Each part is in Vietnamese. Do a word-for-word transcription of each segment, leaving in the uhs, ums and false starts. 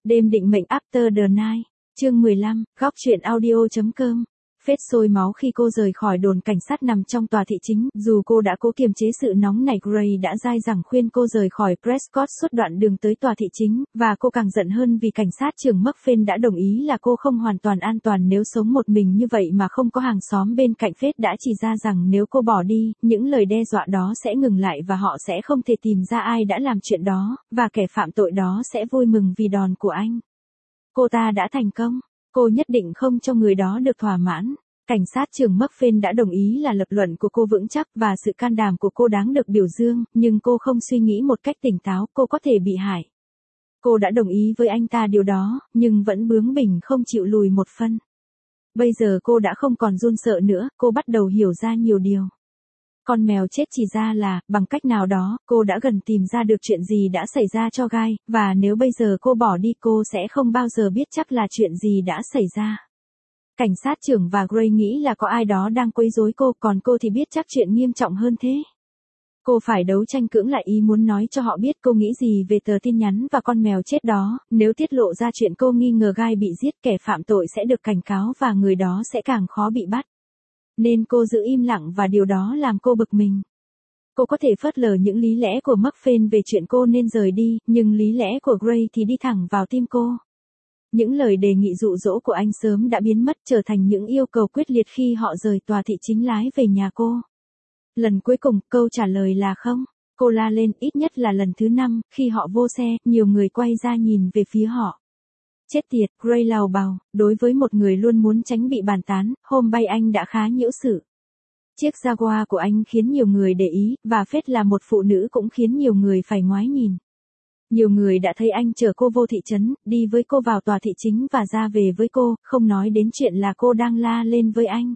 Đêm định mệnh After the Night, chương mười lăm, góc truyện audio.com. Phết sôi máu khi cô rời khỏi đồn cảnh sát nằm trong tòa thị chính, dù cô đã cố kiềm chế sự nóng nảy, Gray đã dai dẳng khuyên cô rời khỏi Prescott suốt đoạn đường tới tòa thị chính, và cô càng giận hơn vì cảnh sát trưởng Murphy đã đồng ý là cô không hoàn toàn an toàn nếu sống một mình như vậy mà không có hàng xóm bên cạnh. Phết đã chỉ ra rằng nếu cô bỏ đi, những lời đe dọa đó sẽ ngừng lại và họ sẽ không thể tìm ra ai đã làm chuyện đó, và kẻ phạm tội đó sẽ vui mừng vì đòn của anh. Cô ta đã thành công. Cô nhất định không cho người đó được thỏa mãn. Cảnh sát trưởng Murphy đã đồng ý là lập luận của cô vững chắc và sự can đảm của cô đáng được biểu dương, nhưng cô không suy nghĩ một cách tỉnh táo, cô có thể bị hại. Cô đã đồng ý với anh ta điều đó, nhưng vẫn bướng bỉnh không chịu lùi một phân. Bây giờ cô đã không còn run sợ nữa, cô bắt đầu hiểu ra nhiều điều. Con mèo chết chỉ ra là, bằng cách nào đó, cô đã gần tìm ra được chuyện gì đã xảy ra cho Guy, và nếu bây giờ cô bỏ đi cô sẽ không bao giờ biết chắc là chuyện gì đã xảy ra. Cảnh sát trưởng và Gray nghĩ là có ai đó đang quấy rối cô, còn cô thì biết chắc chuyện nghiêm trọng hơn thế. Cô phải đấu tranh cưỡng lại ý muốn nói cho họ biết cô nghĩ gì về tờ tin nhắn và con mèo chết đó. Nếu tiết lộ ra chuyện cô nghi ngờ Guy bị giết, kẻ phạm tội sẽ được cảnh cáo và người đó sẽ càng khó bị bắt. Nên cô giữ im lặng và điều đó làm cô bực mình. Cô có thể phớt lờ những lý lẽ của Murphy về chuyện cô nên rời đi, nhưng lý lẽ của Gray thì đi thẳng vào tim cô. Những lời đề nghị dụ dỗ của anh sớm đã biến mất, trở thành những yêu cầu quyết liệt khi họ rời tòa thị chính lái về nhà cô. Lần cuối cùng, câu trả lời là không. Cô la lên, ít nhất là lần thứ năm, khi họ vô xe, nhiều người quay ra nhìn về phía họ. Chết tiệt, Gray lào bào, đối với một người luôn muốn tránh bị bàn tán, hôm bay anh đã khá nhiễu sự. Chiếc Jaguar của anh khiến nhiều người để ý, và Phết là một phụ nữ cũng khiến nhiều người phải ngoái nhìn. Nhiều người đã thấy anh chở cô vô thị trấn, đi với cô vào tòa thị chính và ra về với cô, không nói đến chuyện là cô đang la lên với anh.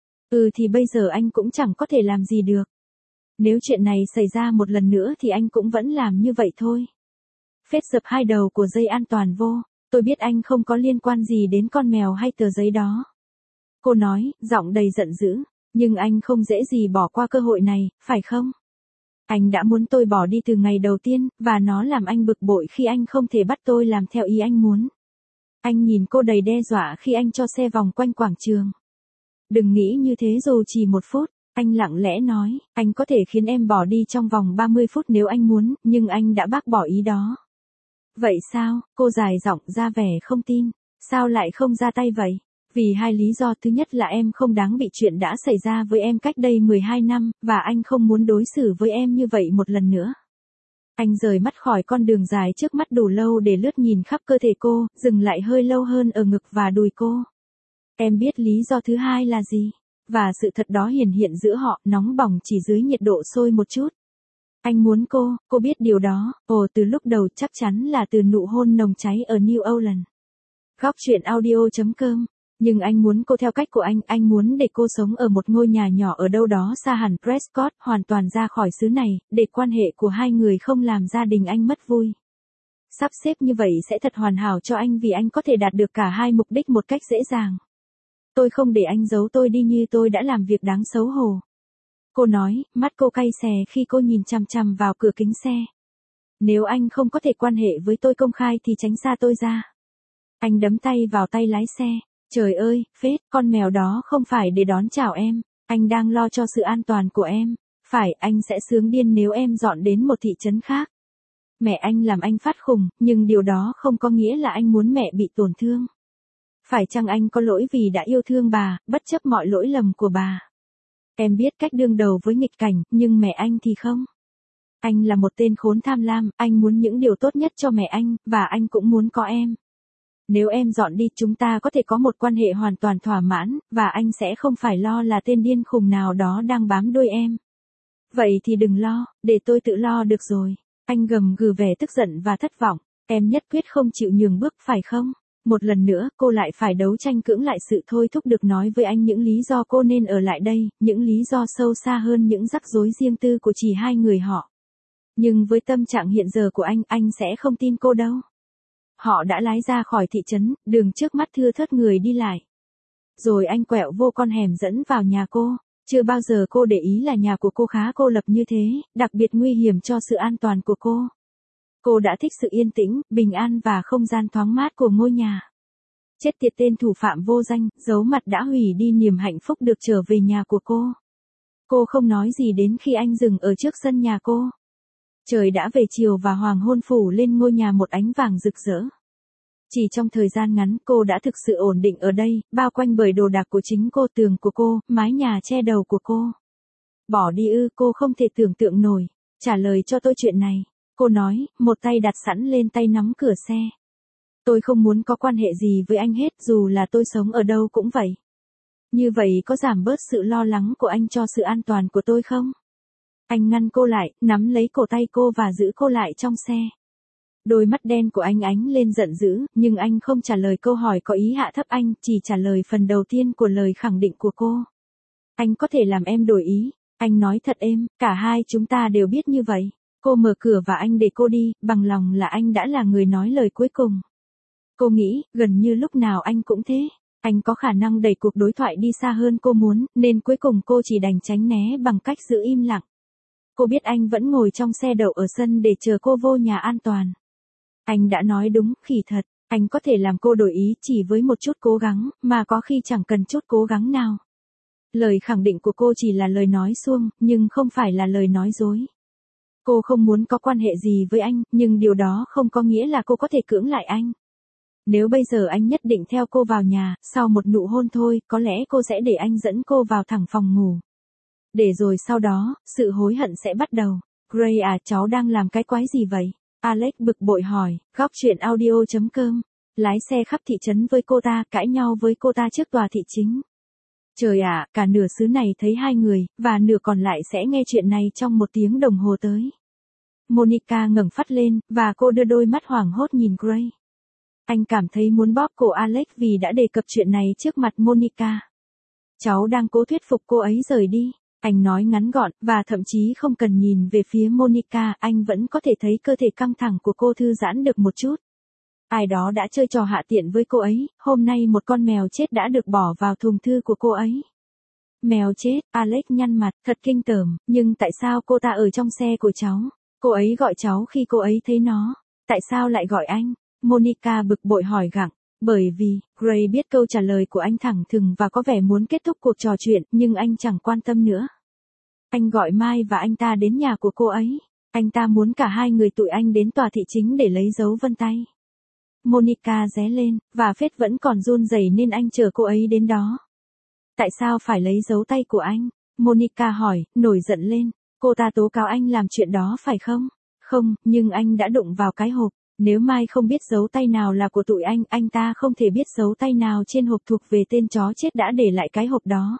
Ừ thì bây giờ anh cũng chẳng có thể làm gì được. Nếu chuyện này xảy ra một lần nữa thì anh cũng vẫn làm như vậy thôi. Phết dập hai đầu của dây an toàn vô. Tôi biết anh không có liên quan gì đến con mèo hay tờ giấy đó. Cô nói, giọng đầy giận dữ, nhưng anh không dễ gì bỏ qua cơ hội này, phải không? Anh đã muốn tôi bỏ đi từ ngày đầu tiên, và nó làm anh bực bội khi anh không thể bắt tôi làm theo ý anh muốn. Anh nhìn cô đầy đe dọa khi anh cho xe vòng quanh quảng trường. Đừng nghĩ như thế dù chỉ một phút, anh lặng lẽ nói, anh có thể khiến em bỏ đi trong vòng ba mươi phút nếu anh muốn, nhưng anh đã bác bỏ ý đó. Vậy sao? Cô dài giọng ra vẻ không tin. Sao lại không ra tay vậy? Vì hai lý do, thứ nhất là em không đáng bị chuyện đã xảy ra với em cách đây mười hai năm, và anh không muốn đối xử với em như vậy một lần nữa. Anh rời mắt khỏi con đường dài trước mắt đủ lâu để lướt nhìn khắp cơ thể cô, dừng lại hơi lâu hơn ở ngực và đùi cô. Em biết lý do thứ hai là gì? Và sự thật đó hiển hiện giữa họ, nóng bỏng chỉ dưới nhiệt độ sôi một chút. Anh muốn cô, cô biết điều đó, ồ từ lúc đầu chắc chắn là từ nụ hôn nồng cháy ở New Orleans. Góc truyện audio.com. Nhưng anh muốn cô theo cách của anh, anh muốn để cô sống ở một ngôi nhà nhỏ ở đâu đó xa hẳn Prescott, hoàn toàn ra khỏi xứ này, để quan hệ của hai người không làm gia đình anh mất vui. Sắp xếp như vậy sẽ thật hoàn hảo cho anh vì anh có thể đạt được cả hai mục đích một cách dễ dàng. Tôi không để anh giấu tôi đi như tôi đã làm việc đáng xấu hổ. Cô nói, mắt cô cay xè khi cô nhìn chằm chằm vào cửa kính xe. Nếu anh không có thể quan hệ với tôi công khai thì tránh xa tôi ra. Anh đấm tay vào tay lái xe. Trời ơi, Phết, con mèo đó không phải để đón chào em. Anh đang lo cho sự an toàn của em. Phải, anh sẽ sướng điên nếu em dọn đến một thị trấn khác. Mẹ anh làm anh phát khùng, nhưng điều đó không có nghĩa là anh muốn mẹ bị tổn thương. Phải chăng anh có lỗi vì đã yêu thương bà, bất chấp mọi lỗi lầm của bà? Em biết cách đương đầu với nghịch cảnh, nhưng mẹ anh thì không. Anh là một tên khốn tham lam, anh muốn những điều tốt nhất cho mẹ anh, và anh cũng muốn có em. Nếu em dọn đi, chúng ta có thể có một quan hệ hoàn toàn thỏa mãn, và anh sẽ không phải lo là tên điên khùng nào đó đang bám đuôi em. Vậy thì đừng lo, để tôi tự lo được rồi. Anh gầm gừ vẻ tức giận và thất vọng. Em nhất quyết không chịu nhường bước phải không? Một lần nữa, cô lại phải đấu tranh cưỡng lại sự thôi thúc được nói với anh những lý do cô nên ở lại đây, những lý do sâu xa hơn những rắc rối riêng tư của chỉ hai người họ. Nhưng với tâm trạng hiện giờ của anh, anh sẽ không tin cô đâu. Họ đã lái ra khỏi thị trấn, đường trước mắt thưa thớt người đi lại. Rồi anh quẹo vô con hẻm dẫn vào nhà cô. Chưa bao giờ cô để ý là nhà của cô khá cô lập như thế, đặc biệt nguy hiểm cho sự an toàn của cô. Cô đã thích sự yên tĩnh, bình an và không gian thoáng mát của ngôi nhà. Chết tiệt, tên thủ phạm vô danh, giấu mặt đã hủy đi niềm hạnh phúc được trở về nhà của cô. Cô không nói gì đến khi anh dừng ở trước sân nhà cô. Trời đã về chiều và hoàng hôn phủ lên ngôi nhà một ánh vàng rực rỡ. Chỉ trong thời gian ngắn cô đã thực sự ổn định ở đây, bao quanh bởi đồ đạc của chính cô, tường của cô, mái nhà che đầu của cô. Bỏ đi ư? Cô không thể tưởng tượng nổi. Trả lời cho tôi chuyện này. Cô nói, một tay đặt sẵn lên tay nắm cửa xe. Tôi không muốn có quan hệ gì với anh hết, dù là tôi sống ở đâu cũng vậy. Như vậy có giảm bớt sự lo lắng của anh cho sự an toàn của tôi không? Anh ngăn cô lại, nắm lấy cổ tay cô và giữ cô lại trong xe. Đôi mắt đen của anh ánh lên giận dữ, nhưng anh không trả lời câu hỏi có ý hạ thấp, anh chỉ trả lời phần đầu tiên của lời khẳng định của cô. Anh có thể làm em đổi ý. Anh nói thật êm, cả hai chúng ta đều biết như vậy. Cô mở cửa và anh để cô đi, bằng lòng là anh đã là người nói lời cuối cùng. Cô nghĩ, gần như lúc nào anh cũng thế. Anh có khả năng đẩy cuộc đối thoại đi xa hơn cô muốn, nên cuối cùng cô chỉ đành tránh né bằng cách giữ im lặng. Cô biết anh vẫn ngồi trong xe đậu ở sân để chờ cô vô nhà an toàn. Anh đã nói đúng, khỉ thật, anh có thể làm cô đổi ý chỉ với một chút cố gắng, mà có khi chẳng cần chút cố gắng nào. Lời khẳng định của cô chỉ là lời nói suông, nhưng không phải là lời nói dối. Cô không muốn có quan hệ gì với anh, nhưng điều đó không có nghĩa là cô có thể cưỡng lại anh. Nếu bây giờ anh nhất định theo cô vào nhà, sau một nụ hôn thôi, có lẽ cô sẽ để anh dẫn cô vào thẳng phòng ngủ. Để rồi sau đó, sự hối hận sẽ bắt đầu. Gray à, cháu đang làm cái quái gì vậy? Alex bực bội hỏi. Góc truyện audio chấm com. Lái xe khắp thị trấn với cô ta, cãi nhau với cô ta trước tòa thị chính. Trời ạ, à, cả nửa xứ này thấy hai người, và nửa còn lại sẽ nghe chuyện này trong một tiếng đồng hồ tới. Monica ngẩng phát lên, và cô đưa đôi mắt hoảng hốt nhìn Gray. Anh cảm thấy muốn bóp cổ Alex vì đã đề cập chuyện này trước mặt Monica. Cháu đang cố thuyết phục cô ấy rời đi. Anh nói ngắn gọn, và thậm chí không cần nhìn về phía Monica, anh vẫn có thể thấy cơ thể căng thẳng của cô thư giãn được một chút. Ai đó đã chơi trò hạ tiện với cô ấy, hôm nay một con mèo chết đã được bỏ vào thùng thư của cô ấy. Mèo chết, Alex nhăn mặt, thật kinh tởm, nhưng tại sao cô ta ở trong xe của cháu? Cô ấy gọi cháu khi cô ấy thấy nó. Tại sao lại gọi anh? Monica bực bội hỏi gặng. Bởi vì, Gray biết câu trả lời của anh thẳng thừng và có vẻ muốn kết thúc cuộc trò chuyện, nhưng anh chẳng quan tâm nữa. Anh gọi Mai và anh ta đến nhà của cô ấy. Anh ta muốn cả hai người tụi anh đến tòa thị chính để lấy dấu vân tay. Monica ré lên, và phết vẫn còn run rẩy nên anh chờ cô ấy đến đó. Tại sao phải lấy dấu tay của anh? Monica hỏi, nổi giận lên. Cô ta tố cáo anh làm chuyện đó phải không? Không, nhưng anh đã đụng vào cái hộp. Nếu Mai không biết dấu tay nào là của tụi anh, anh ta không thể biết dấu tay nào trên hộp thuộc về tên chó chết đã để lại cái hộp đó.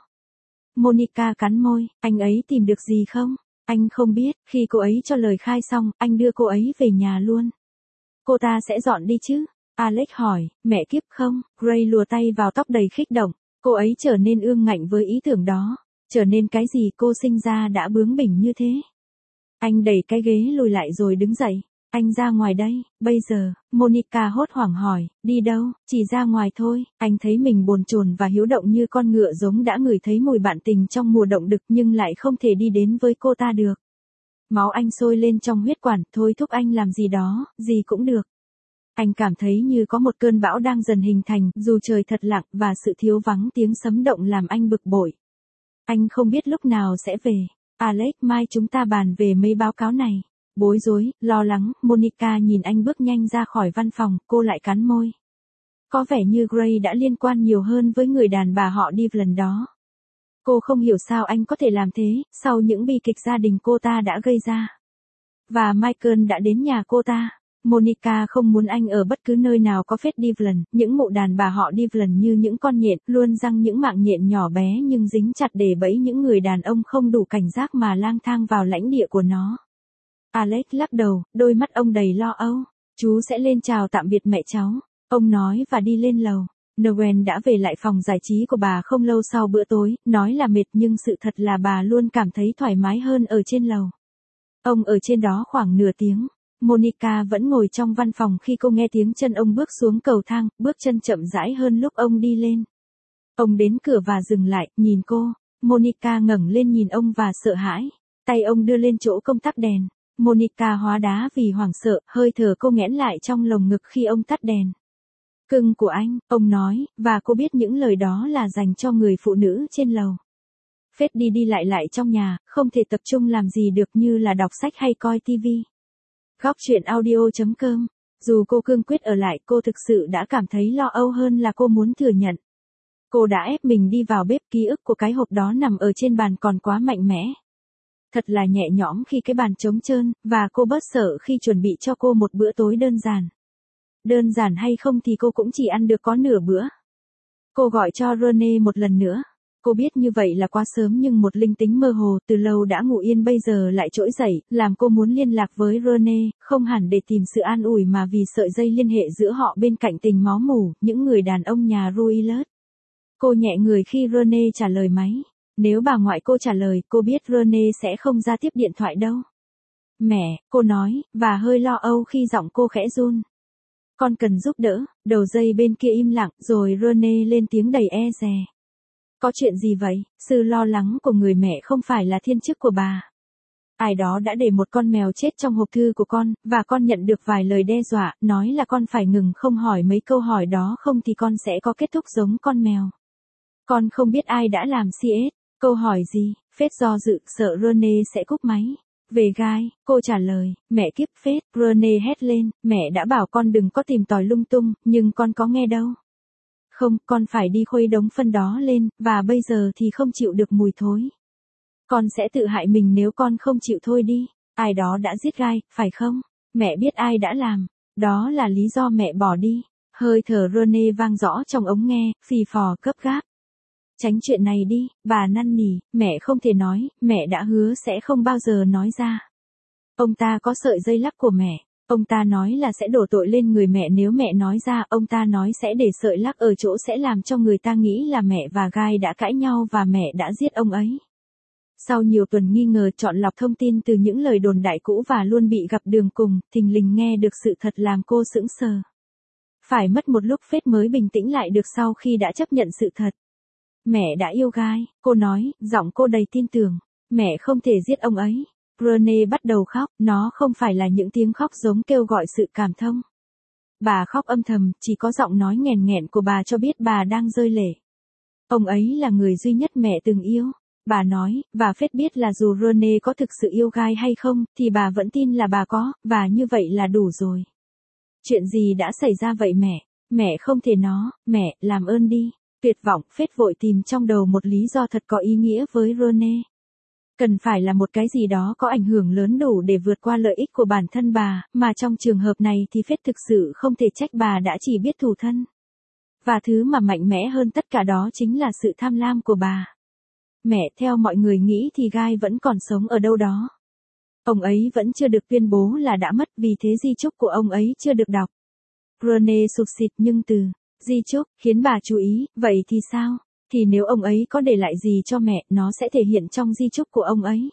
Monica cắn môi, anh ấy tìm được gì không? Anh không biết, khi cô ấy cho lời khai xong, anh đưa cô ấy về nhà luôn. Cô ta sẽ dọn đi chứ? Alex hỏi, mẹ kiếp không? Gray lùa tay vào tóc đầy khích động. Cô ấy trở nên ương ngạnh với ý tưởng đó. Trở nên cái gì? Cô sinh ra đã bướng bỉnh như thế. Anh đẩy cái ghế lùi lại rồi đứng dậy. Anh ra ngoài đây, bây giờ. Monica hốt hoảng hỏi, đi đâu? Chỉ ra ngoài thôi. Anh thấy mình bồn chồn và hiếu động như con ngựa giống đã ngửi thấy mùi bạn tình trong mùa động đực nhưng lại không thể đi đến với cô ta được. Máu anh sôi lên trong huyết quản, thôi thúc anh làm gì đó, gì cũng được. Anh cảm thấy như có một cơn bão đang dần hình thành, dù trời thật lặng và sự thiếu vắng tiếng sấm động làm anh bực bội. Anh không biết lúc nào sẽ về. Alex, mai chúng ta bàn về mấy báo cáo này. Bối rối, lo lắng, Monica nhìn anh bước nhanh ra khỏi văn phòng, cô lại cắn môi. Có vẻ như Gray đã liên quan nhiều hơn với người đàn bà họ đi lần đó. Cô không hiểu sao anh có thể làm thế, sau những bi kịch gia đình cô ta đã gây ra. Và Michael đã đến nhà cô ta. Monica không muốn anh ở bất cứ nơi nào có phết Devlin, những mụ đàn bà họ Devlin như những con nhện, luôn răng những mạng nhện nhỏ bé nhưng dính chặt để bẫy những người đàn ông không đủ cảnh giác mà lang thang vào lãnh địa của nó. Alex lắc đầu, đôi mắt ông đầy lo âu. Chú sẽ lên chào tạm biệt mẹ cháu. Ông nói và đi lên lầu. Noel đã về lại phòng giải trí của bà không lâu sau bữa tối, nói là mệt nhưng sự thật là bà luôn cảm thấy thoải mái hơn ở trên lầu. Ông ở trên đó khoảng nửa tiếng. Monica vẫn ngồi trong văn phòng khi cô nghe tiếng chân ông bước xuống cầu thang, bước chân chậm rãi hơn lúc ông đi lên. Ông đến cửa và dừng lại, nhìn cô. Monica ngẩng lên nhìn ông và sợ hãi. Tay ông đưa lên chỗ công tắc đèn. Monica hóa đá vì hoảng sợ, hơi thở cô nghẽn lại trong lồng ngực khi ông tắt đèn. Cưng của anh, ông nói, và cô biết những lời đó là dành cho người phụ nữ trên lầu. Fred đi đi lại lại trong nhà, không thể tập trung làm gì được như là đọc sách hay coi tivi. Góc chuyện audio chấm com. Dù cô cương quyết ở lại, cô thực sự đã cảm thấy lo âu hơn là cô muốn thừa nhận. Cô đã ép mình đi vào bếp, ký ức của cái hộp đó nằm ở trên bàn còn quá mạnh mẽ. Thật là nhẹ nhõm khi cái bàn trống trơn, và cô bớt sợ khi chuẩn bị cho cô một bữa tối đơn giản. Đơn giản hay không thì cô cũng chỉ ăn được có nửa bữa. Cô gọi cho Rene một lần nữa. Cô biết như vậy là quá sớm nhưng một linh tính mơ hồ từ lâu đã ngủ yên bây giờ lại trỗi dậy, làm cô muốn liên lạc với Rene, không hẳn để tìm sự an ủi mà vì sợi dây liên hệ giữa họ bên cạnh tình máu mủ, những người đàn ông nhà Ruillet. Cô nhẹ người khi Rene trả lời máy. Nếu bà ngoại cô trả lời, cô biết Rene sẽ không ra tiếp điện thoại đâu. Mẹ, cô nói, và hơi lo âu khi giọng cô khẽ run. Con cần giúp đỡ. Đầu dây bên kia im lặng, rồi Rene lên tiếng đầy e dè. Có chuyện gì vậy? Sự lo lắng của người mẹ không phải là thiên chức của bà. Ai đó đã để một con mèo chết trong hộp thư của con, và con nhận được vài lời đe dọa, nói là con phải ngừng không hỏi mấy câu hỏi đó không thì con sẽ có kết thúc giống con mèo. Con không biết ai đã làm xê ét. Câu hỏi gì? Phết do dự, sợ Rene sẽ cúp máy. Về Guy, cô trả lời, mẹ kiếp Phết, Rene hét lên, mẹ đã bảo con đừng có tìm tòi lung tung, nhưng con có nghe đâu. Không, con phải đi khuấy đống phân đó lên, và bây giờ thì không chịu được mùi thối. Con sẽ tự hại mình nếu con không chịu thôi đi. Ai đó đã giết Guy, phải không? Mẹ biết ai đã làm. Đó là lý do mẹ bỏ đi. Hơi thở Rene vang rõ trong ống nghe, phì phò gấp gáp. Tránh chuyện này đi, bà năn nỉ, mẹ không thể nói, mẹ đã hứa sẽ không bao giờ nói ra. Ông ta có sợi dây lắc của mẹ, ông ta nói là sẽ đổ tội lên người mẹ nếu mẹ nói ra, ông ta nói sẽ để sợi lắc ở chỗ sẽ làm cho người ta nghĩ là mẹ và Guy đã cãi nhau và mẹ đã giết ông ấy. Sau nhiều tuần nghi ngờ chọn lọc thông tin từ những lời đồn đại cũ và luôn bị gặp đường cùng, thình lình nghe được sự thật làm cô sững sờ. Phải mất một lúc Phết mới bình tĩnh lại được sau khi đã chấp nhận sự thật. Mẹ đã yêu Guy, cô nói, giọng cô đầy tin tưởng. Mẹ không thể giết ông ấy. Rene bắt đầu khóc, nó không phải là những tiếng khóc giống kêu gọi sự cảm thông. Bà khóc âm thầm, chỉ có giọng nói nghẹn nghẹn của bà cho biết bà đang rơi lệ. Ông ấy là người duy nhất mẹ từng yêu. Bà nói, và Phết biết là dù Rene có thực sự yêu Guy hay không, thì bà vẫn tin là bà có, và như vậy là đủ rồi. Chuyện gì đã xảy ra vậy mẹ? Mẹ không thể nó, mẹ, làm ơn đi. Tuyệt vọng, Phết vội tìm trong đầu một lý do thật có ý nghĩa với Rene. Cần phải là một cái gì đó có ảnh hưởng lớn đủ để vượt qua lợi ích của bản thân bà, mà trong trường hợp này thì Phết thực sự không thể trách bà đã chỉ biết thù thân. Và thứ mà mạnh mẽ hơn tất cả đó chính là sự tham lam của bà. Mẹ, theo mọi người nghĩ thì Guy vẫn còn sống ở đâu đó. Ông ấy vẫn chưa được tuyên bố là đã mất, vì thế di chúc của ông ấy chưa được đọc. Rene sụt sịt nhưng từ di chúc khiến bà chú ý, vậy thì sao? Thì nếu ông ấy có để lại gì cho mẹ, nó sẽ thể hiện trong di chúc của ông ấy.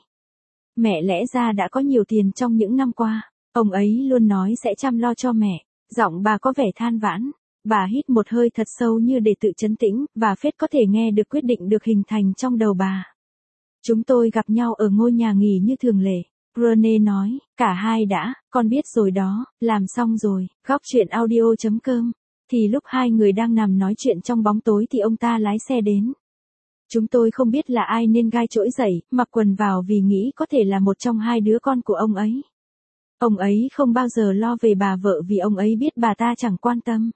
Mẹ lẽ ra đã có nhiều tiền trong những năm qua, ông ấy luôn nói sẽ chăm lo cho mẹ. Giọng bà có vẻ than vãn. Bà hít một hơi thật sâu như để tự trấn tĩnh, và Phết có thể nghe được quyết định được hình thành trong đầu bà. Chúng tôi gặp nhau ở ngôi nhà nghỉ như thường lệ. Rene nói, cả hai đã, con biết rồi đó, làm xong rồi. Góc chuyện audio chấm com. Thì lúc hai người đang nằm nói chuyện trong bóng tối thì ông ta lái xe đến. Chúng tôi không biết là ai nên Guy trỗi dậy, mặc quần vào vì nghĩ có thể là một trong hai đứa con của ông ấy. Ông ấy không bao giờ lo về bà vợ vì ông ấy biết bà ta chẳng quan tâm.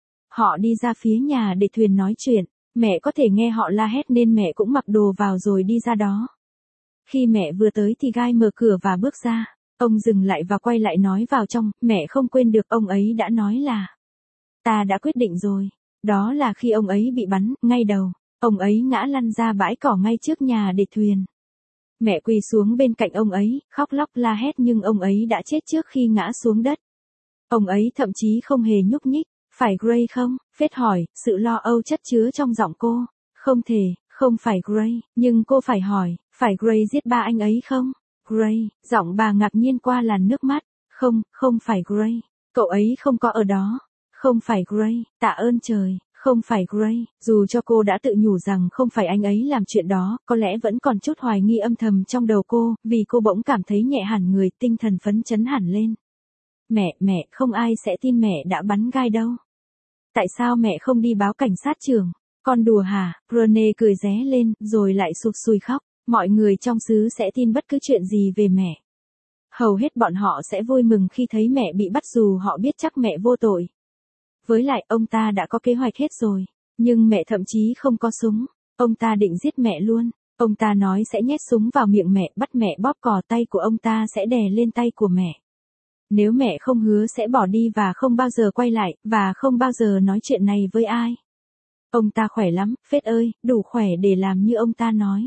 Họ đi ra phía nhà để thuyền nói chuyện, mẹ có thể nghe họ la hét nên mẹ cũng mặc đồ vào rồi đi ra đó. Khi mẹ vừa tới thì Guy mở cửa và bước ra, ông dừng lại và quay lại nói vào trong, mẹ không quên được ông ấy đã nói là, ta đã quyết định rồi. Đó là khi ông ấy bị bắn, ngay đầu, ông ấy ngã lăn ra bãi cỏ ngay trước nhà để thuyền. Mẹ quỳ xuống bên cạnh ông ấy, khóc lóc la hét nhưng ông ấy đã chết trước khi ngã xuống đất. Ông ấy thậm chí không hề nhúc nhích. Phải Gray không? Phết hỏi, sự lo âu chất chứa trong giọng cô. Không thể, không phải Gray, nhưng cô phải hỏi, phải Gray giết ba anh ấy không? Gray, giọng bà ngạc nhiên qua làn nước mắt. Không, không phải Gray. Cậu ấy không có ở đó. Không phải Gray, tạ ơn trời, Không phải Gray, dù cho cô đã tự nhủ rằng không phải anh ấy làm chuyện đó, có lẽ vẫn còn chút hoài nghi âm thầm trong đầu cô, vì cô bỗng cảm thấy nhẹ hẳn người, tinh thần phấn chấn hẳn lên. Mẹ, mẹ, không ai sẽ tin mẹ đã bắn gai đâu. Tại sao mẹ không đi báo cảnh sát trưởng? Con đùa hả? Rene cười ré lên, rồi lại sụp sùi khóc. Mọi người trong xứ sẽ tin bất cứ chuyện gì về mẹ. Hầu hết bọn họ sẽ vui mừng khi thấy mẹ bị bắt dù họ biết chắc mẹ vô tội. Với lại ông ta đã có kế hoạch hết rồi. Nhưng mẹ thậm chí không có súng. Ông ta định giết mẹ luôn. Ông ta nói sẽ nhét súng vào miệng mẹ, bắt mẹ bóp cò tay của ông ta sẽ đè lên tay của mẹ. Nếu mẹ không hứa sẽ bỏ đi và không bao giờ quay lại, và không bao giờ nói chuyện này với ai. Ông ta khỏe lắm, Phết ơi, đủ khỏe để làm như ông ta nói.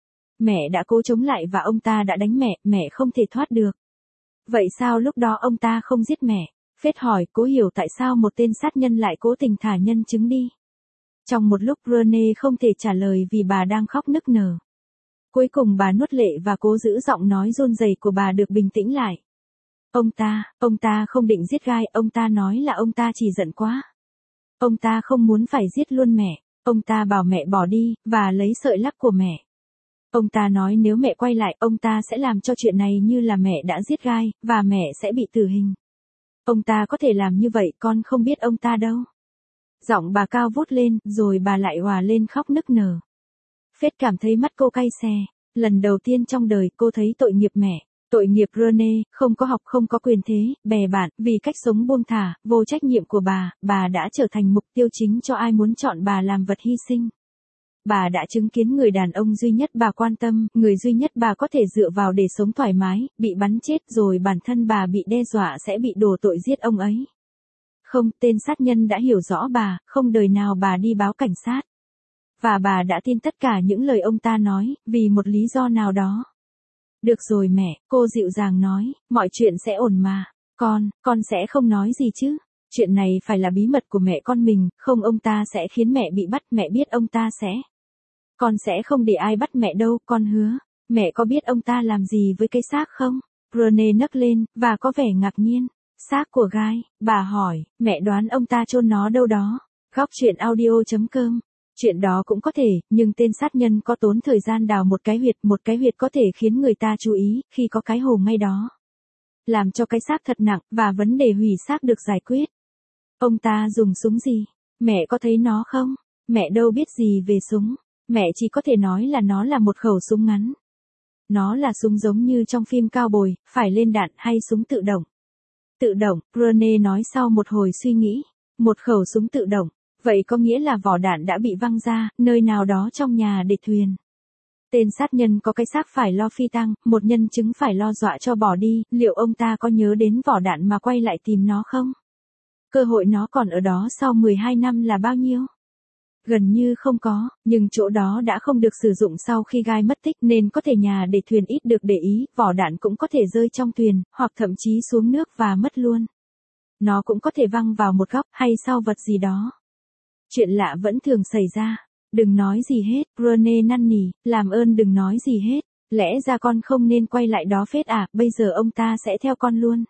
Mẹ đã cố chống lại và ông ta đã đánh mẹ, mẹ không thể thoát được. Vậy sao lúc đó ông ta không giết mẹ? Phết hỏi, cố hiểu tại sao một tên sát nhân lại cố tình thả nhân chứng đi. Trong một lúc Rene không thể trả lời vì bà đang khóc nức nở. Cuối cùng bà nuốt lệ và cố giữ giọng nói run rẩy của bà được bình tĩnh lại. Ông ta, ông ta không định giết Gai, ông ta nói là ông ta chỉ giận quá. Ông ta không muốn phải giết luôn mẹ, ông ta bảo mẹ bỏ đi, và lấy sợi lắc của mẹ. Ông ta nói nếu mẹ quay lại, ông ta sẽ làm cho chuyện này như là mẹ đã giết Gai, và mẹ sẽ bị tử hình. Ông ta có thể làm như vậy, con không biết ông ta đâu. Giọng bà cao vút lên, rồi bà lại òa lên khóc nức nở. Phết cảm thấy mắt cô cay xè. Lần đầu tiên trong đời cô thấy tội nghiệp mẹ. Tội nghiệp Rene, không có học không có quyền thế, bè bạn, vì cách sống buông thả, vô trách nhiệm của bà, bà đã trở thành mục tiêu chính cho ai muốn chọn bà làm vật hy sinh. Bà đã chứng kiến người đàn ông duy nhất bà quan tâm, người duy nhất bà có thể dựa vào để sống thoải mái, bị bắn chết rồi bản thân bà bị đe dọa sẽ bị đổ tội giết ông ấy. Không, tên sát nhân đã hiểu rõ bà, không đời nào bà đi báo cảnh sát. Và bà đã tin tất cả những lời ông ta nói, vì một lý do nào đó. Được rồi mẹ, cô dịu dàng nói, mọi chuyện sẽ ổn mà. Con, con sẽ không nói gì chứ. Chuyện này phải là bí mật của mẹ con mình, không ông ta sẽ khiến mẹ bị bắt, mẹ biết ông ta sẽ. Con sẽ không để ai bắt mẹ đâu, con hứa. Mẹ có biết ông ta làm gì với cái xác không? Rene nấc lên, và có vẻ ngạc nhiên. Xác của Gai, bà hỏi, mẹ đoán ông ta chôn nó đâu đó. Góc truyện audio chấm com. Chuyện đó cũng có thể, nhưng tên sát nhân có tốn thời gian đào một cái huyệt, một cái huyệt có thể khiến người ta chú ý, khi có cái hố ngay đó. Làm cho cái xác thật nặng, và vấn đề hủy xác được giải quyết. Ông ta dùng súng gì? Mẹ có thấy nó không? Mẹ đâu biết gì về súng. Mẹ chỉ có thể nói là nó là một khẩu súng ngắn. Nó là súng giống như trong phim cao bồi, phải lên đạn hay súng tự động. Tự động, Rene nói sau một hồi suy nghĩ. Một khẩu súng tự động. Vậy có nghĩa là vỏ đạn đã bị văng ra, nơi nào đó trong nhà để thuyền. Tên sát nhân có cái xác phải lo phi tang, một nhân chứng phải lo dọa cho bỏ đi, liệu ông ta có nhớ đến vỏ đạn mà quay lại tìm nó không? Cơ hội nó còn ở đó sau mười hai năm là bao nhiêu? Gần như không có, nhưng chỗ đó đã không được sử dụng sau khi Gai mất tích nên có thể nhà để thuyền ít được để ý, vỏ đạn cũng có thể rơi trong thuyền, hoặc thậm chí xuống nước và mất luôn. Nó cũng có thể văng vào một góc hay sau vật gì đó. Chuyện lạ vẫn thường xảy ra. Đừng nói gì hết, Rene năn nỉ, làm ơn đừng nói gì hết. Lẽ ra con không nên quay lại đó Phết à, bây giờ ông ta sẽ theo con luôn.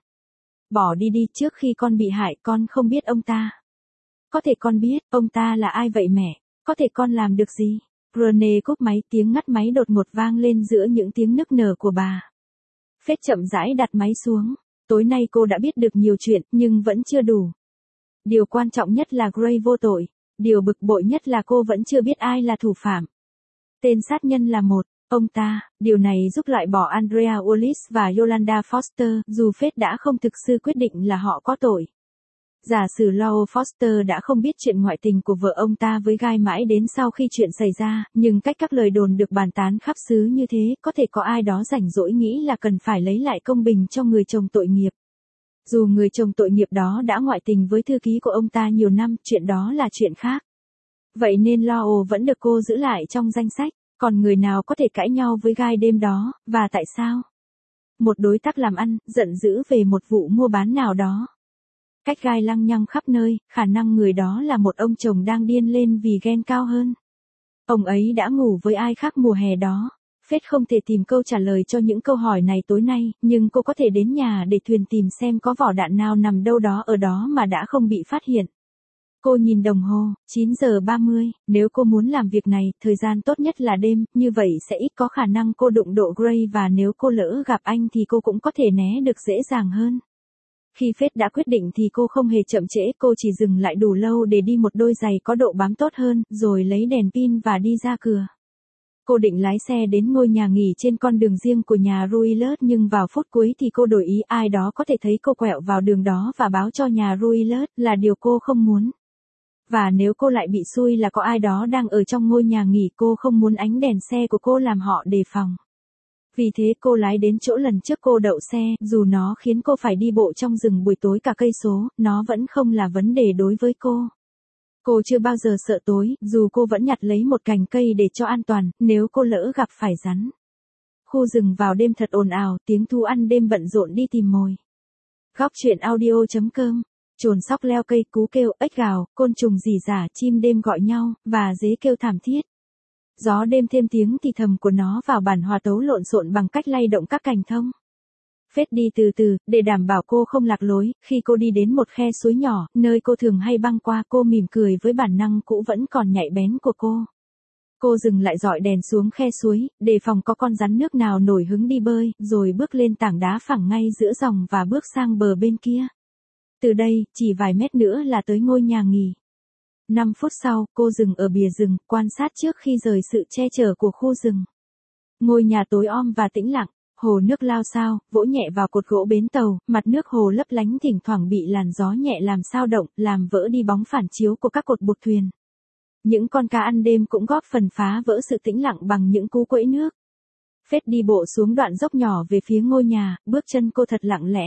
Bỏ đi đi, trước khi con bị hại con không biết ông ta. Có thể con biết, ông ta là ai vậy mẹ? Có thể con làm được gì? Rene cúp máy, tiếng ngắt máy đột ngột vang lên giữa những tiếng nức nở của bà. Phết chậm rãi đặt máy xuống. Tối nay cô đã biết được nhiều chuyện, nhưng vẫn chưa đủ. Điều quan trọng nhất là Gray vô tội. Điều bực bội nhất là cô vẫn chưa biết ai là thủ phạm. Tên sát nhân là một, ông ta, điều này giúp loại bỏ Andrea Wallis và Yolanda Foster, dù Phết đã không thực sự quyết định là họ có tội. Giả sử Lowell Foster đã không biết chuyện ngoại tình của vợ ông ta với Gai mãi đến sau khi chuyện xảy ra, nhưng cách các lời đồn được bàn tán khắp xứ như thế, có thể có ai đó rảnh rỗi nghĩ là cần phải lấy lại công bình cho người chồng tội nghiệp. Dù người chồng tội nghiệp đó đã ngoại tình với thư ký của ông ta nhiều năm, chuyện đó là chuyện khác. Vậy nên Lowell vẫn được cô giữ lại trong danh sách, còn người nào có thể cãi nhau với Gai đêm đó, và tại sao? Một đối tác làm ăn, giận dữ về một vụ mua bán nào đó. Cách Gai lăng nhăng khắp nơi, khả năng người đó là một ông chồng đang điên lên vì ghen cao hơn. Ông ấy đã ngủ với ai khác mùa hè đó. Phết không thể tìm câu trả lời cho những câu hỏi này tối nay, nhưng cô có thể đến nhà để thuyền tìm xem có vỏ đạn nào nằm đâu đó ở đó mà đã không bị phát hiện. Cô nhìn đồng hồ, chín giờ ba mươi, nếu cô muốn làm việc này, thời gian tốt nhất là đêm, như vậy sẽ ít có khả năng cô đụng độ Gray và nếu cô lỡ gặp anh thì cô cũng có thể né được dễ dàng hơn. Khi Faith đã quyết định thì cô không hề chậm trễ, cô chỉ dừng lại đủ lâu để đi một đôi giày có độ bám tốt hơn, rồi lấy đèn pin và đi ra cửa. Cô định lái xe đến ngôi nhà nghỉ trên con đường riêng của nhà Ruilet nhưng vào phút cuối thì cô đổi ý, ai đó có thể thấy cô quẹo vào đường đó và báo cho nhà Ruilet là điều cô không muốn. Và nếu cô lại bị xui là có ai đó đang ở trong ngôi nhà nghỉ, cô không muốn ánh đèn xe của cô làm họ đề phòng. Vì thế cô lái đến chỗ lần trước cô đậu xe, dù nó khiến cô phải đi bộ trong rừng buổi tối cả cây số, nó vẫn không là vấn đề đối với cô. Cô chưa bao giờ sợ tối, dù cô vẫn nhặt lấy một cành cây để cho an toàn, nếu cô lỡ gặp phải rắn. Khu rừng vào đêm thật ồn ào, tiếng thú ăn đêm bận rộn đi tìm mồi. Góc truyện audio chấm com. Chồn sóc leo cây, cú kêu, ếch gào, côn trùng rỉ rả, chim đêm gọi nhau, và dế kêu thảm thiết. Gió đêm thêm tiếng thì thầm của nó vào bản hòa tấu lộn xộn bằng cách lay động các cành thông. Faith đi từ từ, để đảm bảo cô không lạc lối, khi cô đi đến một khe suối nhỏ, nơi cô thường hay băng qua, cô mỉm cười với bản năng cũ vẫn còn nhạy bén của cô. Cô dừng lại dọi đèn xuống khe suối, đề phòng có con rắn nước nào nổi hứng đi bơi, rồi bước lên tảng đá phẳng ngay giữa dòng và bước sang bờ bên kia. Từ đây, chỉ vài mét nữa là tới ngôi nhà nghỉ. Năm phút sau, cô dừng ở bìa rừng, quan sát trước khi rời sự che chở của khu rừng. Ngôi nhà tối om và tĩnh lặng, hồ nước lao xao, vỗ nhẹ vào cột gỗ bến tàu, mặt nước hồ lấp lánh thỉnh thoảng bị làn gió nhẹ làm xao động, làm vỡ đi bóng phản chiếu của các cột buộc thuyền. Những con cá ăn đêm cũng góp phần phá vỡ sự tĩnh lặng bằng những cú quẫy nước. Faith đi bộ xuống đoạn dốc nhỏ về phía ngôi nhà, bước chân cô thật lặng lẽ.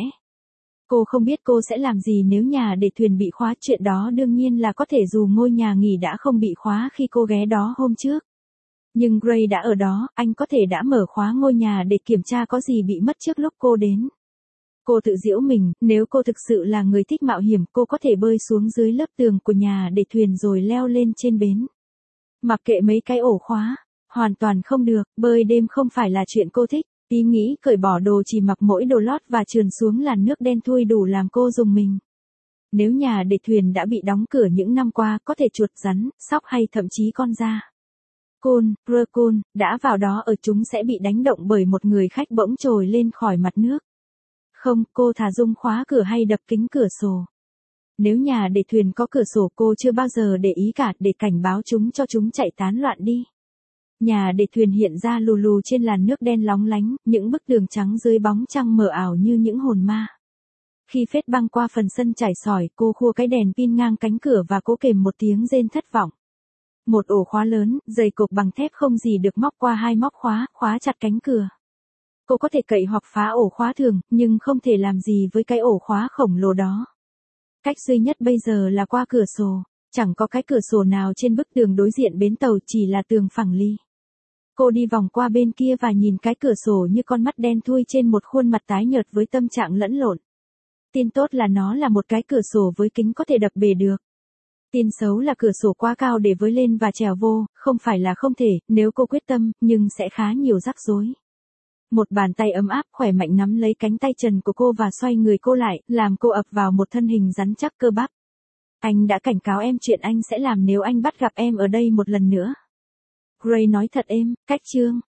Cô không biết cô sẽ làm gì nếu nhà để thuyền bị khóa, chuyện đó đương nhiên là có thể dù ngôi nhà nghỉ đã không bị khóa khi cô ghé đó hôm trước. Nhưng Gray đã ở đó, anh có thể đã mở khóa ngôi nhà để kiểm tra có gì bị mất trước lúc cô đến. Cô tự giễu mình, nếu cô thực sự là người thích mạo hiểm, cô có thể bơi xuống dưới lớp tường của nhà để thuyền rồi leo lên trên bến. Mặc kệ mấy cái ổ khóa, hoàn toàn không được, bơi đêm không phải là chuyện cô thích. Tí nghĩ cởi bỏ đồ chỉ mặc mỗi đồ lót và trườn xuống làn nước đen thui đủ làm cô rùng mình. Nếu nhà để thuyền đã bị đóng cửa những năm qua, có thể chuột, rắn, sóc hay thậm chí con giã côn, raccoon, đã vào đó ở, chúng sẽ bị đánh động bởi một người khách bỗng trồi lên khỏi mặt nước. Không, cô thà rung khóa cửa hay đập kính cửa sổ. Nếu nhà để thuyền có cửa sổ, cô chưa bao giờ để ý cả, để cảnh báo chúng cho chúng chạy tán loạn đi. Nhà để thuyền hiện ra lù lù trên làn nước đen lóng lánh, những bức tường trắng dưới bóng trăng mờ ảo như những hồn ma. Khi Faith băng qua phần sân trải sỏi, cô khua cái đèn pin ngang cánh cửa và cố kềm một tiếng rên thất vọng. Một ổ khóa lớn, dày cộp bằng thép không gì được móc qua hai móc khóa, khóa chặt cánh cửa. Cô có thể cậy hoặc phá ổ khóa thường, nhưng không thể làm gì với cái ổ khóa khổng lồ đó. Cách duy nhất bây giờ là qua cửa sổ. Chẳng có cái cửa sổ nào trên bức tường đối diện bến tàu, chỉ là tường phẳng lì. Cô đi vòng qua bên kia và nhìn cái cửa sổ như con mắt đen thui trên một khuôn mặt tái nhợt với tâm trạng lẫn lộn. Tin tốt là nó là một cái cửa sổ với kính có thể đập bể được. Tin xấu là cửa sổ quá cao để với lên và trèo vô, không phải là không thể, nếu cô quyết tâm, nhưng sẽ khá nhiều rắc rối. Một bàn tay ấm áp khỏe mạnh nắm lấy cánh tay trần của cô và xoay người cô lại, làm cô ập vào một thân hình rắn chắc cơ bắp. Anh đã cảnh cáo em chuyện anh sẽ làm nếu anh bắt gặp em ở đây một lần nữa. Gray nói thật êm, cách chương.